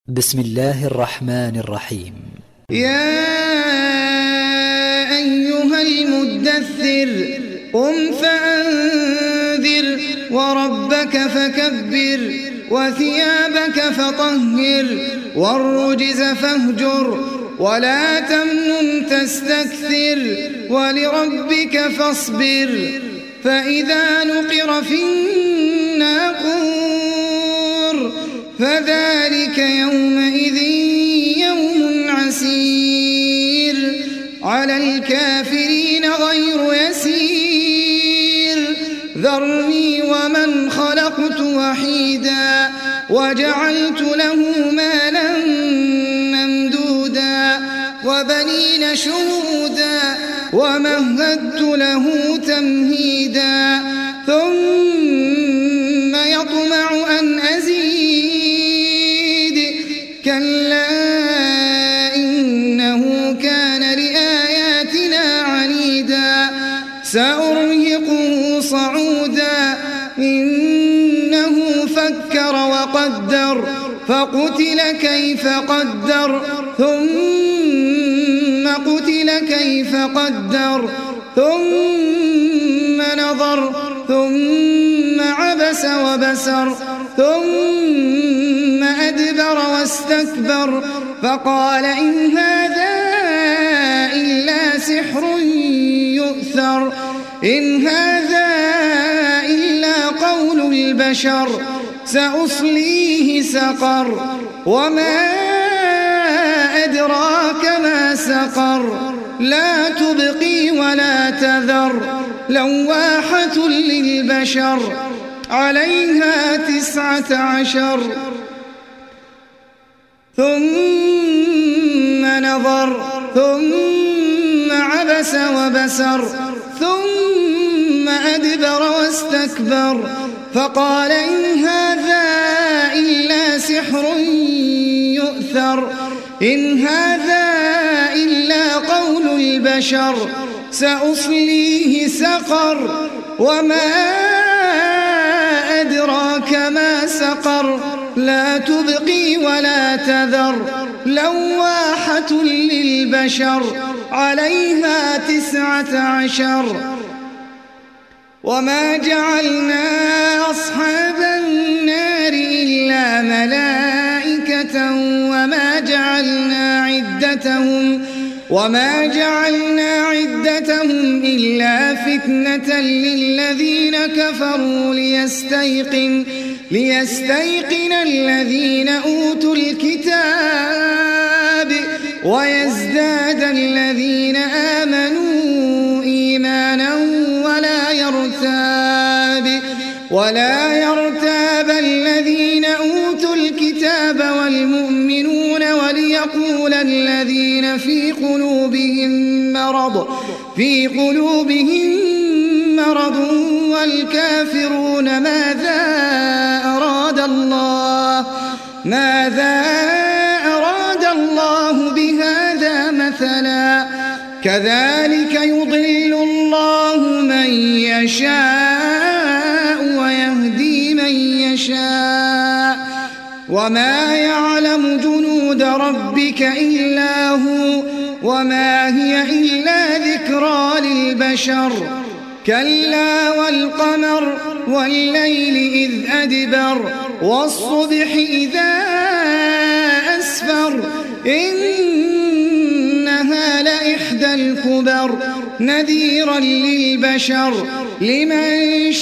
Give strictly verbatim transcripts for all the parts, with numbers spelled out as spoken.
بسم الله الرحمن الرحيم. يا أيها المدثر قم فأنذر وربك فكبر وثيابك فطهر والرجز فاهجر ولا تمنن تستكثر ولربك فاصبر فإذا نقر في الناقور فذلك يومئذ يوم عسير على الكافرين غير يسير ذرني ومن خلقت وحيدا وجعلت له مالا ممدودا وبنين شهودا ومهدت له تمهيدا ثم يطمع أن أزيد كلا إنه كان لآياتنا عنيدا سأرهقه صعودا إنه فكر وقدر فقتل كيف قدر ثم قتل كيف قدر ثم نظر ثم عبس وبسر ثم أدبر واستكبر فقال إن هذا إلا سحر يؤثر إن هذا إلا قول البشر سأصليه سقر وما أدراك ما سقر لا تبقي ولا تذر لواحة للبشر عليها تسعة عشر ثم نظر ثم عبس وبسر ثم أدبر واستكبر فقال إن هذا إلا سحر يؤثر إن هذا إلا قول البشر سأصليه سقر وما أدراك ما سقر لا تبقي ولا تذر لواحة للبشر عليها تسعة عشر وما جعلنا أصحاب النار إلا ملائكة وما جعلنا عدتهم وما جعلنا عدتهم إلا فتنة للذين كفروا ليستيقن ليستيقن الذين أوتوا الكتاب ويزداد الذين آمنوا إيمانا ولا يرتاب ولا يرتاب الذين أوتوا الكتاب والمؤمنون وليقول الذين في قلوبهم مرض في قلوبهم مرض والكافرون ماذا أراد الله ماذا أراد الله بهذا مثلا كذلك يضل الله من يشاء ويهدي من يشاء وما يعلم جنود ربك إلا هو وما هي إلا ذكرى للبشر كلا والقمر والليل إذ أدبر والصبح إذا أسفر إنها لإحدى الكبر نذيرا للبشر لمن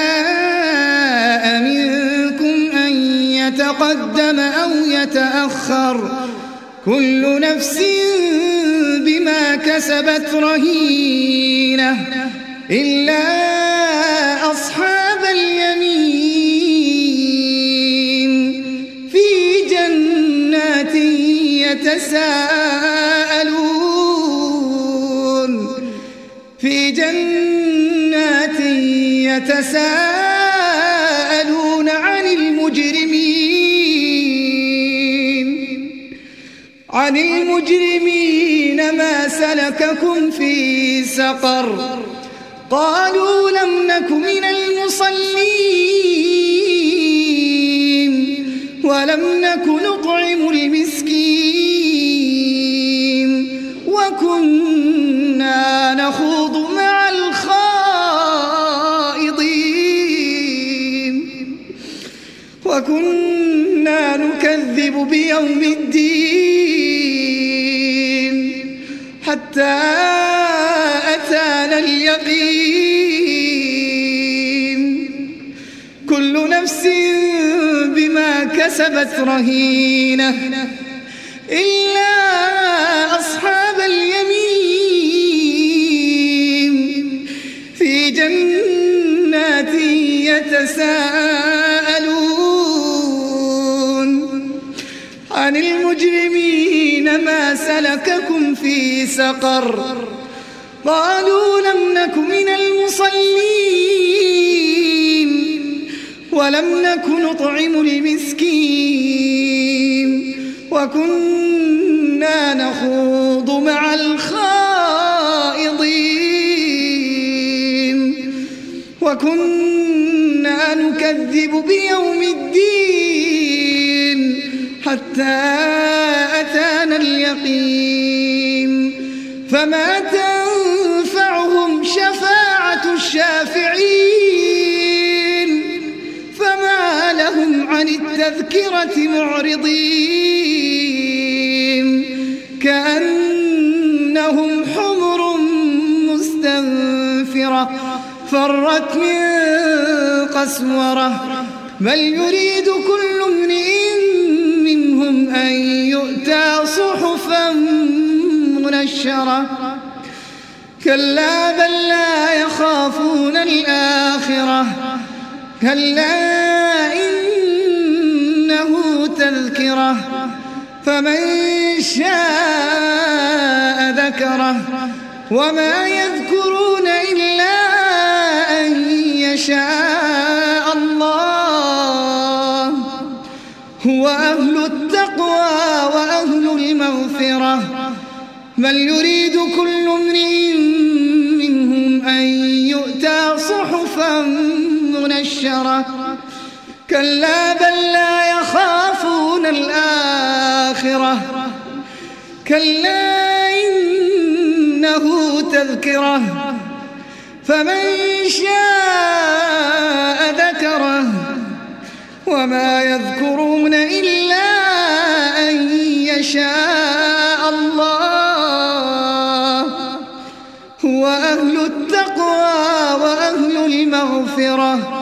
شاء منكم أن يتقدم أو يتأخر كل نفس بما كسبت رهينة إلا أصحاب اليمين في جنات يتساءلون في جنات يتساءلون عن المجرمين عن المجرمين ما سلككم في سقر قالوا لم نك من المصلين ولم نك نطعم المسكين وكنا نخوض مع الخائضين وكنا نكذب بيوم الدين حتى أتانا اليقين كل نفس بما كسبت رهينة إلا أصحاب اليمين في جنات يتساءلون عن المجرمين ما سلككم في سقر قالوا لم نك من المصلين ولم نك نطعم المسكين وكنا نخوض مع الخائضين وكنا نكذب بيوم الدين حتى أتانا اليقين فما تنفعهم شفاعة الشافعين فما لهم عن التذكرة معرضين كأنهم حمر مستنفرة فرت من قسورة بل يريد كل امرئ منهم أن يؤتى صحفا منشرة كلا بل لا يخافون الآخرة كلا إنه تذكرة فمن شاء ذكره وما يذكرون إلا أن يشاء الله هو أهل التقوى وأهل المغفرة بل يريد كل امرئ منهم أن يؤتى صحفا منشرة كلا بل لا يخافون الآخرة كلا إنه تذكرة فمن شاء ذكره وما يذكرون إلا أن يشاء الله هو أهل التقوى وأهل المغفرة